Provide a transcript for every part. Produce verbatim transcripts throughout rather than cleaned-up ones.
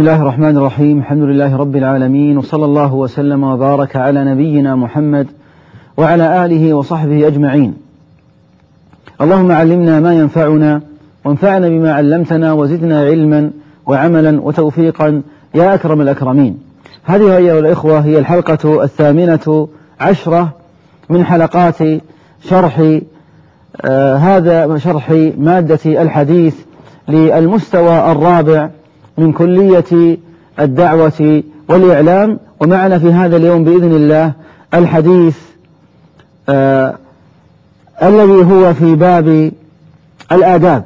الله الرحمن الرحيم. الحمد لله رب العالمين، وصلى الله وسلم وبارك على نبينا محمد وعلى آله وصحبه أجمعين. اللهم علمنا ما ينفعنا وانفعنا بما علمتنا وزدنا علما وعملا وتوفيقا يا أكرم الأكرمين. هذه أيها الإخوة هي الحلقة الثامنة عشرة من حلقات شرح آه هذا شرح مادة الحديث للمستوى الرابع من كلية الدعوة والإعلام. ومعنا في هذا اليوم بإذن الله الحديث آه الذي هو في باب الآداب.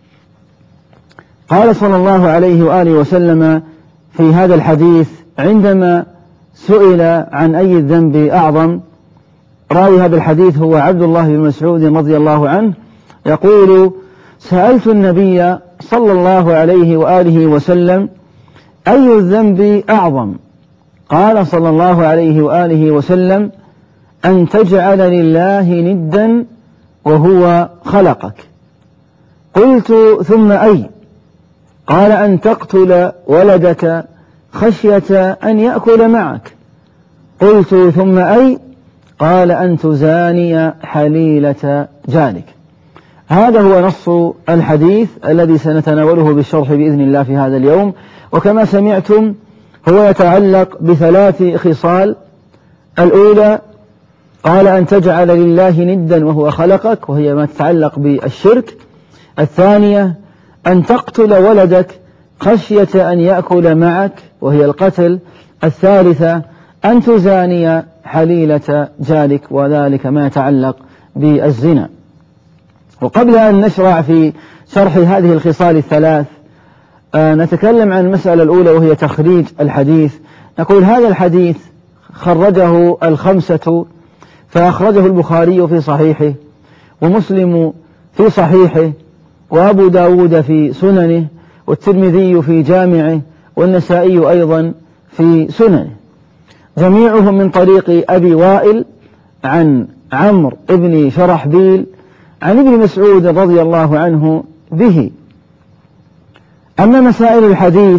قال صلى الله عليه وآله وسلم في هذا الحديث عندما سئل عن أي الذنب أعظم، راوي هذا الحديث هو عبد الله بن مسعود رضي الله عنه، يقول: سألت النبي صلى الله عليه وآله وسلم أي الذنب أعظم؟ قال صلى الله عليه وآله وسلم: أن تجعل لله ندا وهو خلقك. قلت: ثم أي؟ قال: أن تقتل ولدك خشية أن يأكل معك. قلت: ثم أي؟ قال: أن تزاني حليلة جارك. هذا هو نص الحديث الذي سنتناوله بالشرح بإذن الله في هذا اليوم. وكما سمعتم هو يتعلق بثلاث خصال. الأولى قال: أن تجعل لله ندا وهو خلقك، وهي ما تتعلق بالشرك. الثانية أن تقتل ولدك خشية أن يأكل معك، وهي القتل. الثالثة أن تزاني حليلة جارك، وذلك ما يتعلق بالزنا. وقبل أن نشرع في شرح هذه الخصال الثلاث آه نتكلم عن المسألة الأولى، وهي تخريج الحديث. نقول هذا الحديث خرجه الخمسة، فأخرجه البخاري في صحيحه، ومسلم في صحيحه، وأبو داود في سننه، والترمذي في جامعه، والنسائي أيضا في سننه، جميعهم من طريق أبي وائل عن عمرو بن شرحبيل عن ابن مسعود رضي الله عنه به. أما مسائل الحديث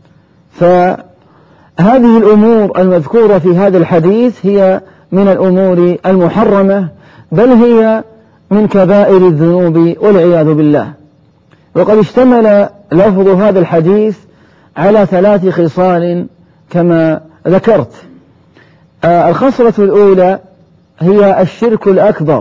فهذه الأمور المذكورة في هذا الحديث هي من الأمور المحرمة، بل هي من كبائر الذنوب والعياذ بالله. وقد اشتمل لفظ هذا الحديث على ثلاث خصال كما ذكرت. آه الخصلة الأولى هي الشرك الأكبر،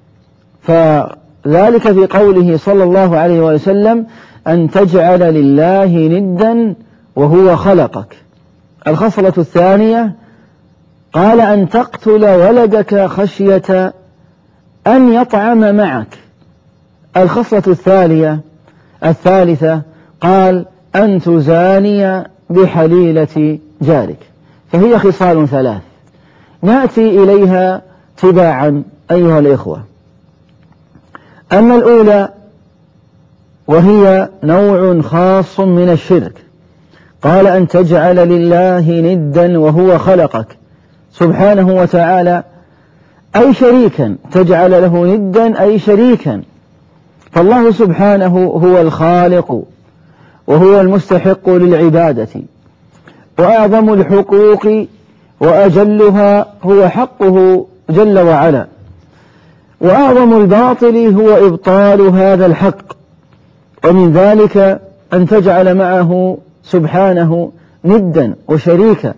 فذلك في قوله صلى الله عليه وسلم: أن تجعل لله ندا وهو خلقك. الخصلة الثانية قال: أن تقتل ولدك خشية أن يطعم معك. الخصلة الثالثة الثالثة قال: أن تزاني بحليلة جارك. فهي خصال ثلاث نأتي إليها تباعا أيها الإخوة. أما الأولى وهي نوع خاص من الشرك، قال: أن تجعل لله ندا وهو خلقك سبحانه وتعالى، أي شريكا، تجعل له ندا أي شريكا. فالله سبحانه هو الخالق وهو المستحق للعبادة، وأعظم الحقوق وأجلها هو حقه جل وعلا، وأعظم الباطل هو إبطال هذا الحق. ومن ذلك أن تجعل معه سبحانه ندا وشريكا.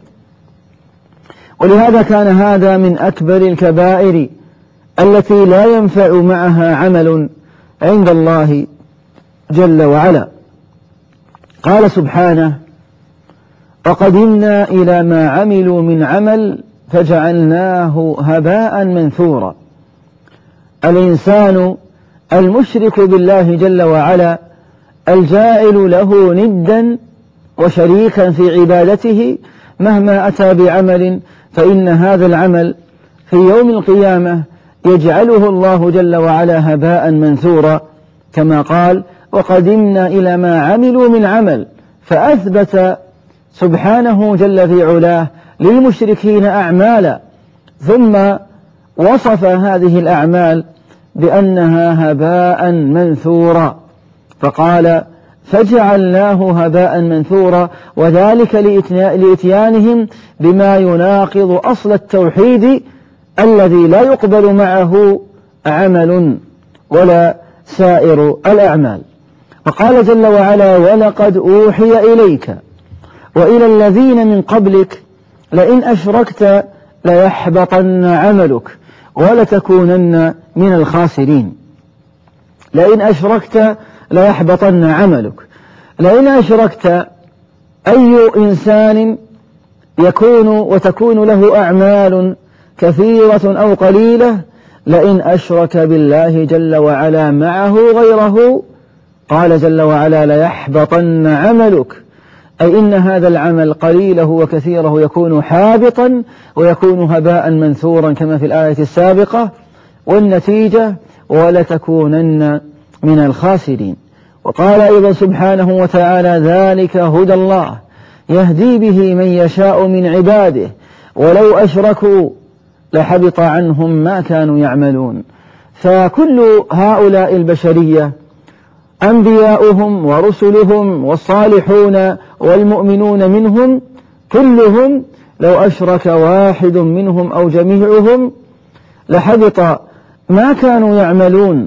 ولهذا كان هذا من أكبر الكبائر التي لا ينفع معها عمل عند الله جل وعلا. قال سبحانه: وقدمنا إلى ما عملوا من عمل فجعلناه هباء منثورا. الإنسان المشرك بالله جل وعلا الجاعل له ندا وشريكا في عبادته مهما أتى بعمل، فإن هذا العمل في يوم القيامة يجعله الله جل وعلا هباء منثورا، كما قال: وقدمنا إلى ما عملوا من عمل. فأثبت سبحانه جل في علاه للمشركين أعمالا، ثم وصف هذه الأعمال بأنها هباء منثورا، فقال: فجعلناه هباء منثورا، وذلك لإتيانهم بما يناقض أصل التوحيد الذي لا يقبل معه عمل ولا سائر الأعمال. وقال جل وعلا: ولقد أوحي إليك وإلى الذين من قبلك لئن أشركت ليحبطن عملك ولتكونن من الخاسرين. لئن أشركت ليحبطن عملك. لئن أشركت أي إنسان يكون وتكون له أعمال كثيرة أو قليلة، لئن أشرك بالله جل وعلا معه غيره، قال جل وعلا: ليحبطن عملك، أي إن هذا العمل قليله وكثيره يكون حابطا ويكون هباء منثورا كما في الآية السابقة، والنتيجة ولتكونن من الخاسرين. وقال أيضا سبحانه وتعالى: ذلك هدى الله يهدي به من يشاء من عباده ولو أشركوا لحبط عنهم ما كانوا يعملون. فكل هؤلاء البشرية أنبياؤهم ورسلهم والصالحون والمؤمنون منهم كلهم لو أشرك واحد منهم أو جميعهم لحبط ما كانوا يعملون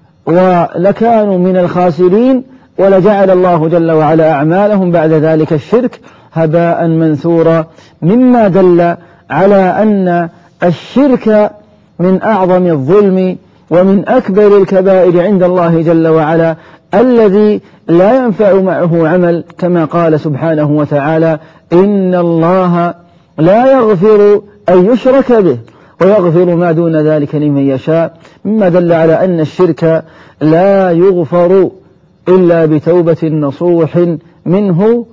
ولكانوا من الخاسرين، ولجعل الله جل وعلا أعمالهم بعد ذلك الشرك هباء منثورا، مما دل على أن الشرك من أعظم الظلم ومن أكبر الكبائر عند الله جل وعلا، الذي لا ينفع معه عمل، كما قال سبحانه وتعالى: إن الله لا يغفر أن يشرك به ويغفر ما دون ذلك لمن يشاء، مما دل على أن الشرك لا يغفر إلا بتوبة نصوح منه،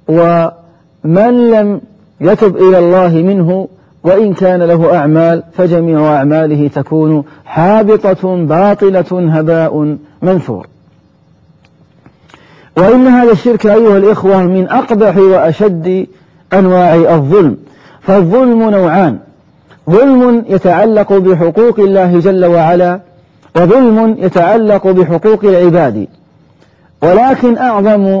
ومن لم يتب إلى الله منه وإن كان له أعمال فجميع أعماله تكون حابطة باطلة هباء منثور. وإن هذا الشرك أيها الإخوة من أقبح وأشد أنواع الظلم. فالظلم نوعان: ظلم يتعلق بحقوق الله جل وعلا، وظلم يتعلق بحقوق العباد. ولكن أعظم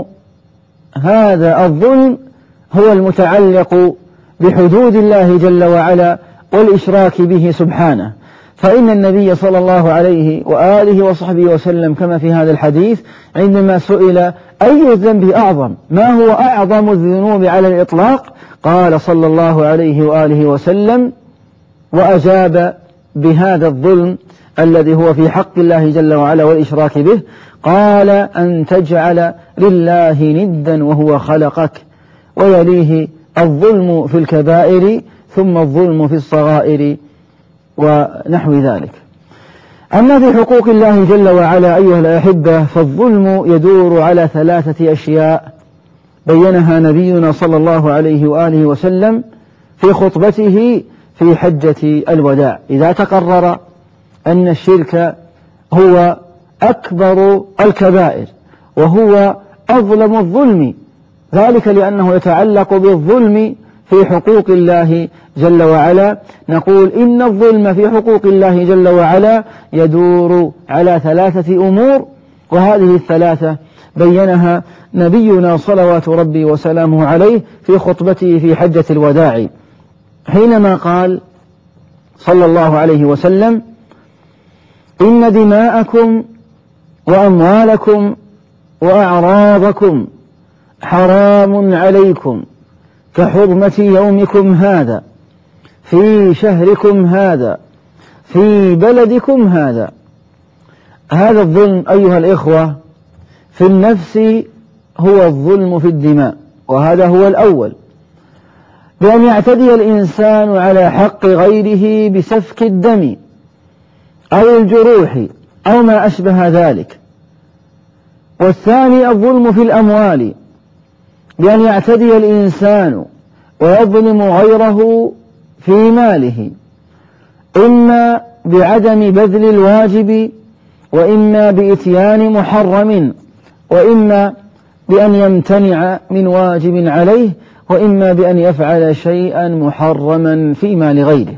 هذا الظلم هو المتعلق بحدود الله جل وعلا والإشراك به سبحانه. فإن النبي صلى الله عليه وآله وصحبه وسلم كما في هذا الحديث عندما سئل: أي الذنب أعظم؟ ما هو أعظم الذنوب على الإطلاق؟ قال صلى الله عليه وآله وسلم، وأجاب بهذا الظلم الذي هو في حق الله جل وعلا والإشراك به، قال: أن تجعل لله ندا وهو خلقك. ويليه الظلم في الكبائر، ثم الظلم في الصغائر ونحو ذلك. أما في حقوق الله جل وعلا أيها الأحبة، فالظلم يدور على ثلاثة أشياء بينها نبينا صلى الله عليه وآله وسلم في خطبته في حجة الوداع، إذا تقرر أن الشرك هو أكبر الكبائر وهو أظلم الظلم، ذلك لأنه يتعلق بالظلم في حقوق الله جل وعلا. نقول إن الظلم في حقوق الله جل وعلا يدور على ثلاثة أمور، وهذه الثلاثة بينها نبينا صلوات ربي وسلامه عليه في خطبته في حجة الوداع، حينما قال صلى الله عليه وسلم: إن دماءكم وأموالكم وأعراضكم حرام عليكم كحرمة يومكم هذا في شهركم هذا في بلدكم هذا. هذا الظلم أيها الإخوة في النفس هو الظلم في الدماء، وهذا هو الأول، بأن يعتدي الإنسان على حق غيره بسفك الدم أو الجروح أو ما أشبه ذلك. والثاني الظلم في الأموال، بأن يعتدي الإنسان ويظلم غيره في ماله، إما بعدم بذل الواجب، وإما بإتيان محرم، وإما بأن يمتنع من واجب عليه، وإما بأن يفعل شيئا محرما في مال غيره.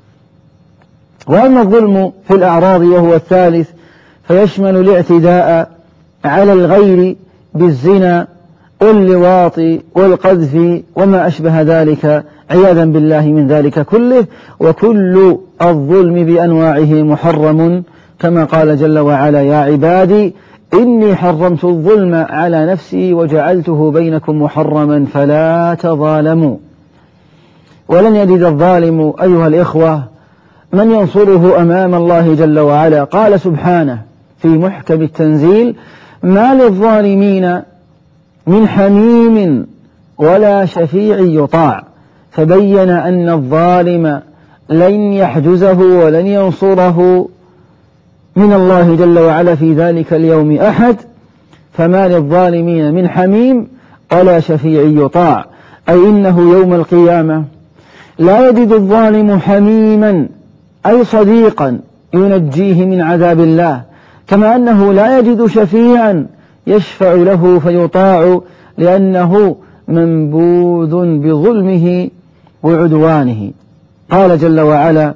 وأما الظلم في الأعراض وهو الثالث، فيشمل الاعتداء على الغير بالزنا واللواط والقذف وما أشبه ذلك عياذا بالله من ذلك كله. وكل الظلم بأنواعه محرم، كما قال جل وعلا: يا عبادي إني حرمت الظلم على نفسي وجعلته بينكم محرما فلا تظالموا. ولن يجد الظالم أيها الإخوة من ينصره أمام الله جل وعلا. قال سبحانه في محكم التنزيل: ما للظالمين من حميم ولا شفيع يطاع. فبين أن الظالم لن يحجزه ولن ينصره من الله جل وعلا في ذلك اليوم أحد. فما للظالمين من حميم ولا شفيع يطاع، أي إنه يوم القيامة لا يجد الظالم حميما أي صديقا ينجيه من عذاب الله، كما أنه لا يجد شفيعا يشفع له فيطاع، لأنه منبوذ بظلمه وعدوانه. قال جل وعلا: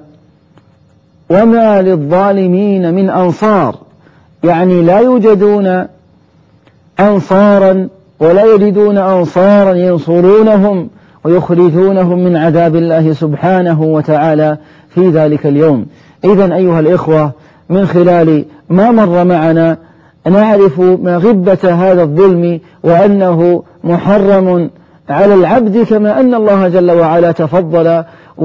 وما للظالمين من أنصار، يعني لا يوجدون أنصارا ولا يجدون أنصارا ينصرونهم ويخرجونهم من عذاب الله سبحانه وتعالى في ذلك اليوم. إذن أيها الإخوة، من خلال ما مر معنا نعرف مغبة هذا الظلم وأنه محرم على العبد، كما أن الله جل وعلا تفضل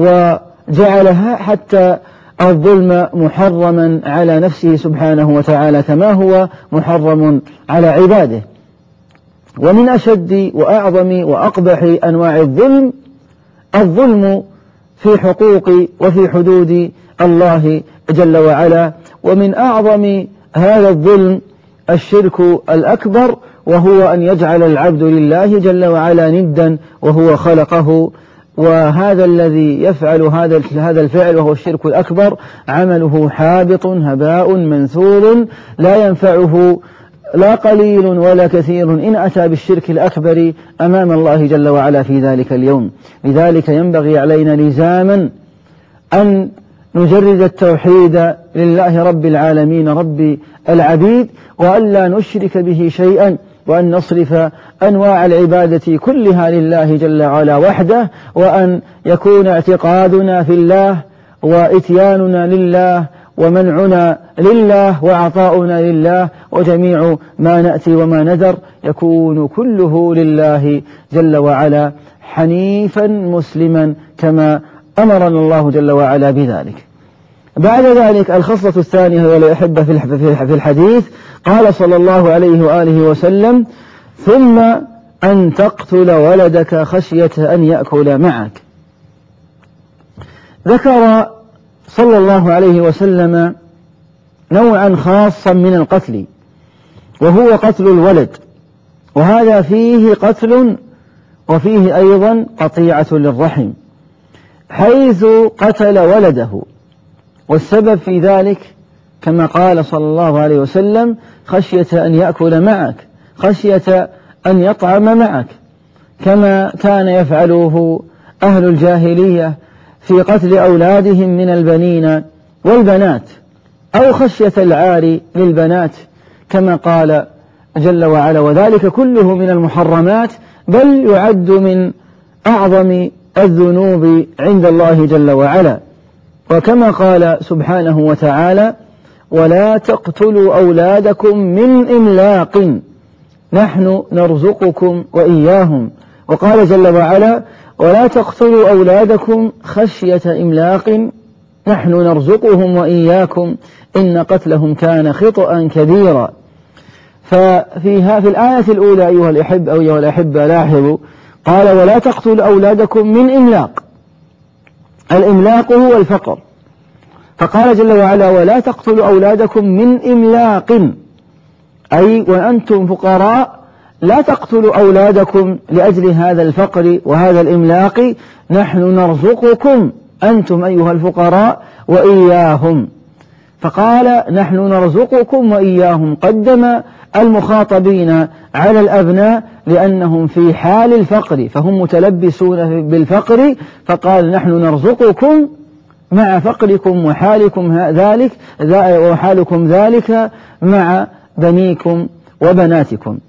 وجعلها حتى الظلم محرما على نفسه سبحانه وتعالى كما هو محرم على عباده. ومن أشد وأعظم وأقبح أنواع الظلم الظلم في حقوق وفي حدود الله جل وعلا. ومن أعظم هذا الظلم الشرك الأكبر، وهو أن يجعل العبد لله جل وعلا ندا وهو خلقه. وهذا الذي يفعل هذا هذا الفعل وهو الشرك الأكبر عمله حابط هباء منثور، لا ينفعه لا قليل ولا كثير إن أتى بالشرك الأكبر أمام الله جل وعلا في ذلك اليوم. لذلك ينبغي علينا لزاما أن نجرد التوحيد لله رب العالمين رب العبيد، وأن لا نشرك به شيئا، وأن نصرف أنواع العبادة كلها لله جل وعلا وحده، وأن يكون اعتقادنا في الله وإتياننا لله ومنعنا لله وعطاؤنا لله، وجميع ما نأتي وما نذر يكون كله لله جل وعلا حنيفا مسلما كما أمرنا الله جل وعلا بذلك. بعد ذلك الخصلة الثانية والأحبة في الحديث، قال صلى الله عليه وآله وسلم: ثم أن تقتل ولدك خشية أن يأكل معك. ذكر صلى الله عليه وسلم نوعا خاصا من القتل، وهو قتل الولد، وهذا فيه قتل وفيه أيضا قطيعة للرحم، حيث قتل ولده، والسبب في ذلك كما قال صلى الله عليه وسلم: خشية أن يأكل معك، خشية أن يطعم معك، كما كان يفعله أهل الجاهلية في قتل أولادهم من البنين والبنات، أو خشية العار للبنات، كما قال جل وعلا: وذلك كله من المحرمات، بل يعد من أعظم الذنوب عند الله جل وعلا. وكما قال سبحانه وتعالى: ولا تقتلوا أولادكم من إملاق نحن نرزقكم وإياهم. وقال جل وعلا: ولا تقتلوا أولادكم خشية إملاق نحن نرزقهم وإياكم إن قتلهم كان خطأ كبيرا. ففيها في الآية الأولى أيها الأحب أو أيها الأحبة لاحظوا، قال: ولا تقتلوا أولادكم من إملاق. الإملاق هو الفقر، فقال جل وعلا: ولا تقتلوا أولادكم من إملاق، أي وأنتم فقراء لا تقتلوا أولادكم لأجل هذا الفقر وهذا الإملاق، نحن نرزقكم أنتم أيها الفقراء وإياهم. فقال: نحن نرزقكم وإياهم، قدم المخاطبين على الأبناء لأنهم في حال الفقر فهم متلبسون بالفقر، فقال: نحن نرزقكم مع فقركم وحالكم ذلك وحالكم ذلك مع بنيكم وبناتكم.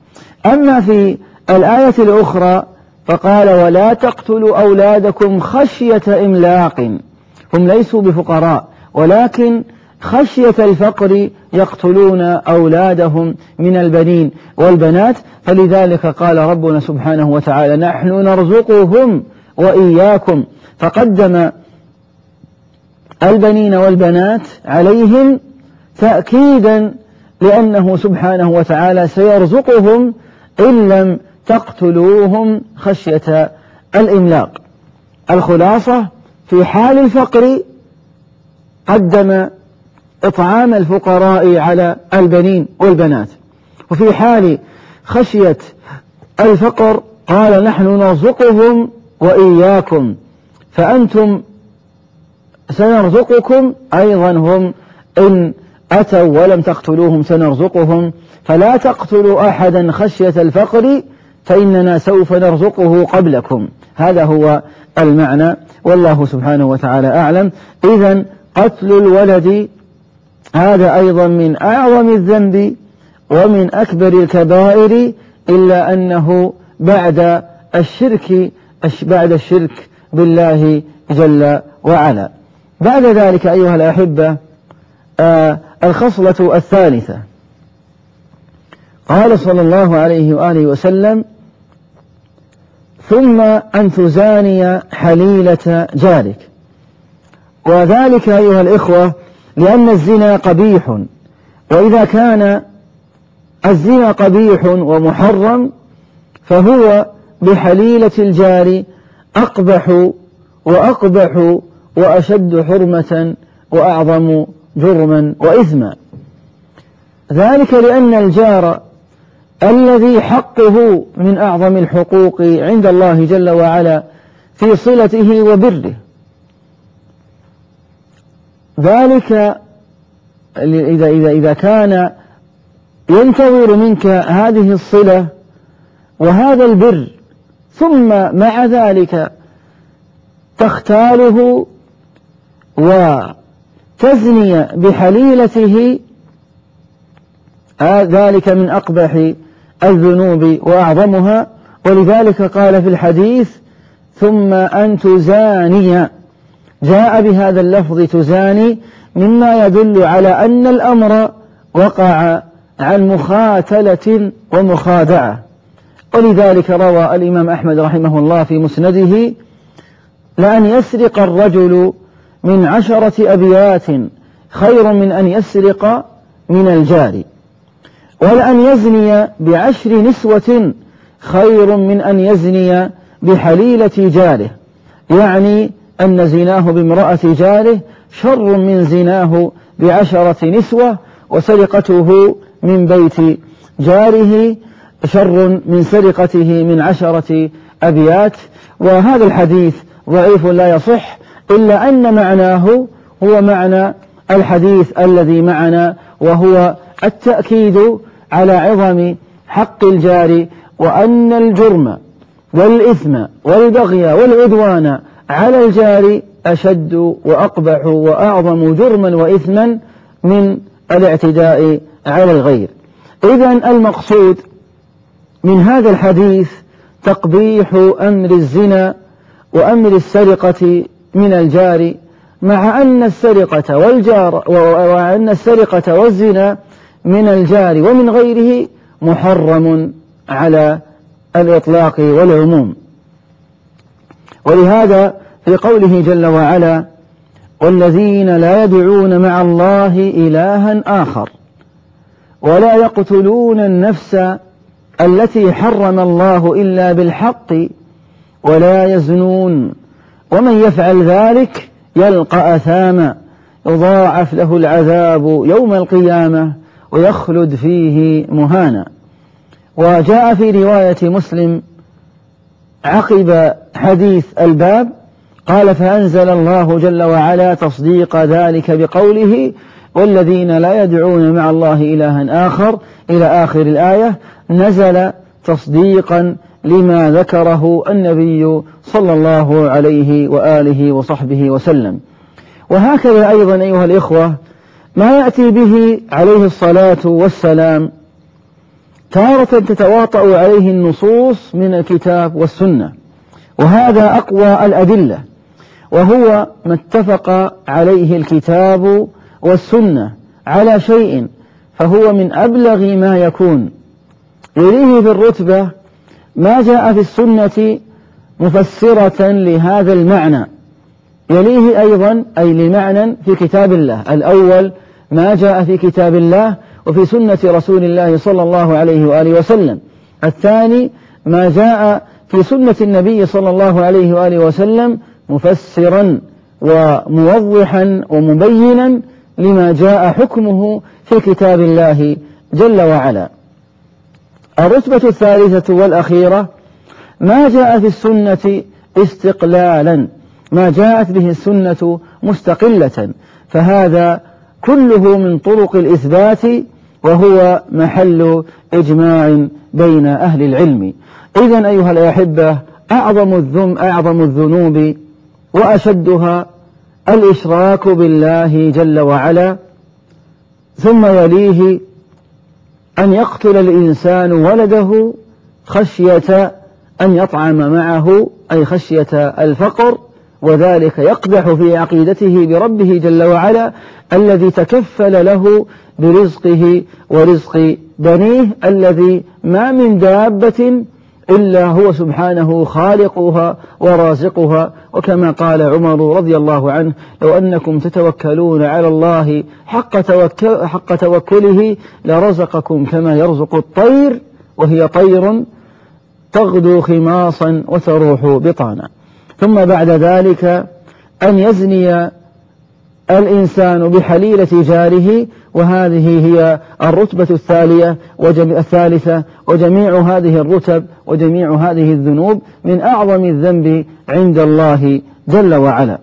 أما في الآية الأخرى فقال ولا تقتلوا أولادكم خشية إملاق، هم ليسوا بفقراء ولكن خشية الفقر يقتلون أولادهم من البنين والبنات، فلذلك قال ربنا سبحانه وتعالى نحن نرزقهم وإياكم، فقدم البنين والبنات عليهم تأكيدا لأنه سبحانه وتعالى سيرزقهم إن لم تقتلوهم خشية الإملاق. الخلاصة في حال الفقر قدم إطعام الفقراء على البنين والبنات، وفي حال خشية الفقر قال نحن نرزقهم وإياكم، فأنتم سنرزقكم أيضا هم إن أتوا ولم تقتلوهم سنرزقهم، فلا تقتلوا أحدا خشية الفقر فإننا سوف نرزقه قبلكم. هذا هو المعنى، والله سبحانه وتعالى أعلم. إذن قتل الولد هذا أيضا من أعظم الذنب ومن أكبر الكبائر، إلا أنه بعد الشرك بعد الشرك بالله جل وعلا. بعد ذلك أيها الأحبة آه الخصلة الثالثة، قال صلى الله عليه وآله وسلم ثم أن تزاني حليلة جارك، وذلك أيها الإخوة لأن الزنا قبيح، وإذا كان الزنا قبيح ومحرم فهو بحليلة الجار أقبح وأقبح وأشد حرمة وأعظم جرما وإثما. ذلك لأن الجار الذي حقه من أعظم الحقوق عند الله جل وعلا في صلته وبره، ذلك إذا, إذا, إذا كان ينتظر منك هذه الصلة وهذا البر ثم مع ذلك تختاله وتزني بحليلته، ذلك من أقبح الذنوب وأعظمها. ولذلك قال في الحديث ثم أن تزاني، جاء بهذا اللفظ تزاني مما يدل على أن الأمر وقع عن مخاتلة ومخادعة. ولذلك روى الإمام أحمد رحمه الله في مسنده لأن يسرق الرجل من عشرة أبيات خير من أن يسرق من الجار، ولأن يزني بعشر نسوة خير من أن يزني بحليلة جاره، يعني أن زناه بامرأة جاره شر من زناه بعشرة نسوة، وسرقته من بيت جاره شر من سرقته من عشرة أبيات. وهذا الحديث ضعيف لا يصح، إلا أن معناه هو معنى الحديث الذي معنا، وهو التأكيد على عظم حق الجار، وأن الجرم والإثم والبغي والعدوان على الجار أشد وأقبح وأعظم جرما وإثما من الاعتداء على الغير. إذن المقصود من هذا الحديث تقبيح أمر الزنا وأمر السرقة من الجار، مع أن السرقة والجار وأن السرقة والزنا من الجار ومن غيره محرم على الإطلاق والعموم. ولهذا في قوله جل وعلا والذين لا يدعون مع الله إلها آخر ولا يقتلون النفس التي حرم الله إلا بالحق ولا يزنون ومن يفعل ذلك يلقى أثاما يضاعف له العذاب يوم القيامة ويخلد فيه مهانا. وجاء في رواية مسلم عقب حديث الباب قال فأنزل الله جل وعلا تصديق ذلك بقوله والذين لا يدعون مع الله إلها آخر إلى آخر الآية، نزل تصديقا لما ذكره النبي صلى الله عليه وآله وصحبه وسلم. وهكذا أيضا أيها الإخوة ما يأتي به عليه الصلاة والسلام تارة تتواطأ عليه النصوص من الكتاب والسنة، وهذا أقوى الأدلة، وهو ما اتفق عليه الكتاب والسنة على شيء فهو من أبلغ ما يكون. يليه في الرتبة ما جاء في السنة مفسرة لهذا المعنى، يليه أيضا أي لمعنى في كتاب الله. الأول ما جاء في كتاب الله وفي سنة رسول الله صلى الله عليه وآله وسلم. الثاني ما جاء في سنة النبي صلى الله عليه وآله وسلم مفسرا وموضحا ومبينا لما جاء حكمه في كتاب الله جل وعلا. الرتبة الثالثة والأخيرة ما جاء في السنة استقلالا، ما جاءت به السنة مستقلة، فهذا كله من طرق الإثبات وهو محل إجماع بين أهل العلم. إذن أيها الأحبة، أعظم الذنب أعظم الذنوب وأشدها الإشراك بالله جل وعلا، ثم يليه أن يقتل الإنسان ولده خشية أن يطعم معه، أي خشية الفقر، وذلك يقدح في عقيدته بربه جل وعلا الذي تكفل له برزقه ورزق بنيه، الذي ما من دابة إلا هو سبحانه خالقها ورازقها. وكما قال عمر رضي الله عنه: لو أنكم تتوكلون على الله حق, توكل حق توكله لرزقكم كما يرزق الطير، وهي طير تغدو خماصا وتروح بطانا. ثم بعد ذلك أن يزني الإنسان بحليلة جاره، وهذه هي الرتبة الثالية الثالثة وجميع هذه الرتب وجميع هذه الذنوب من أعظم الذنب عند الله جل وعلا.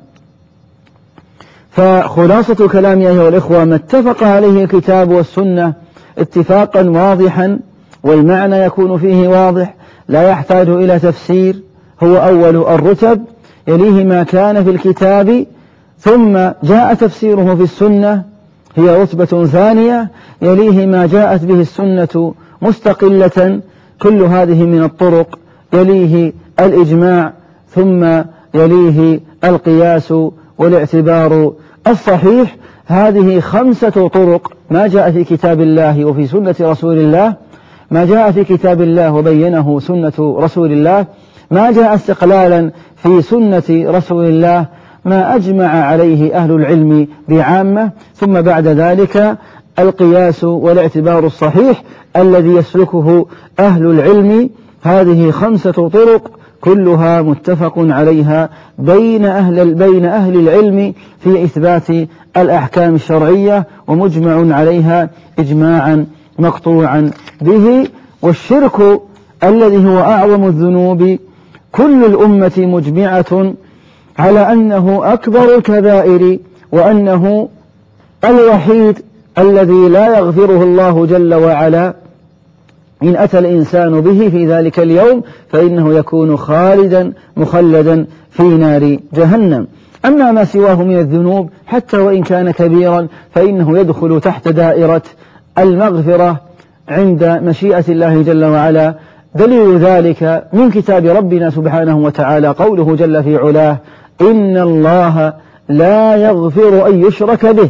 فخلاصة كلامي أيها الإخوة ما اتفق عليه الكتاب والسنة اتفاقا واضحا، والمعنى يكون فيه واضح لا يحتاج إلى تفسير، هو أول الرتب، يليه ما كان في الكتاب ثم جاء تفسيره في السنة، هي رتبة ثانية، يليه ما جاءت به السنة مستقلة، كل هذه من الطرق، يليه الإجماع، ثم يليه القياس والاعتبار الصحيح. هذه خمسة طرق: ما جاء في كتاب الله وفي سنة رسول الله، ما جاء في كتاب الله وبينه سنة رسول الله، ما جاء استقلالا في سنة رسول الله، ما أجمع عليه أهل العلم بعامة، ثم بعد ذلك القياس والاعتبار الصحيح الذي يسلكه أهل العلم. هذه خمسة طرق كلها متفق عليها بين أهل, بين أهل العلم في إثبات الأحكام الشرعية، ومجمع عليها إجماعا مقطوعا به. والشرك الذي هو أعظم الذنوب كل الأمة مجمعة على أنه أكبر الكبائر، وأنه الوحيد الذي لا يغفره الله جل وعلا. إن أتى الإنسان به في ذلك اليوم فإنه يكون خالدا مخلدا في نار جهنم. أما ما سواه من الذنوب حتى وإن كان كبيرا فإنه يدخل تحت دائرة المغفرة عند مشيئة الله جل وعلا. دليل ذلك من كتاب ربنا سبحانه وتعالى قوله جل في علاه: إن الله لا يغفر أن يشرك به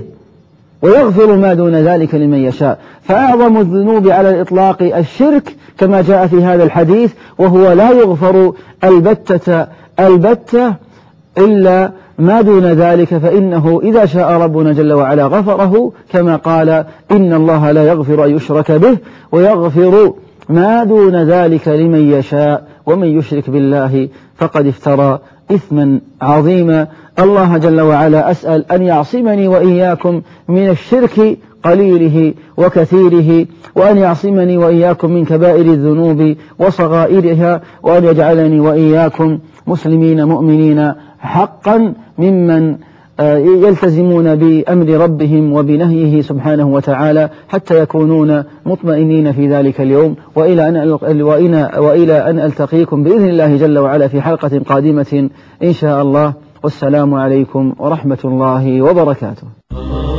ويغفر ما دون ذلك لمن يشاء. فأعظم الذنوب على الإطلاق الشرك كما جاء في هذا الحديث، وهو لا يغفر البتة البتة إلا ما دون ذلك، فإنه إذا شاء ربنا جل وعلا غفره، كما قال: إن الله لا يغفر أن يشرك به ويغفر ما دون ذلك لمن يشاء ومن يشرك بالله فقد افترى إثما عظيما. الله جل وعلا أسأل أن يعصمني وإياكم من الشرك قليله وكثيره، وأن يعصمني وإياكم من كبائر الذنوب وصغائرها، وأن يجعلني وإياكم مسلمين مؤمنين حقا ممن يلتزمون بأمر ربهم وبنهيه سبحانه وتعالى حتى يكونون مطمئنين في ذلك اليوم. وإلى أن, وإلى أن ألتقيكم بإذن الله جل وعلا في حلقة قادمة إن شاء الله، والسلام عليكم ورحمة الله وبركاته.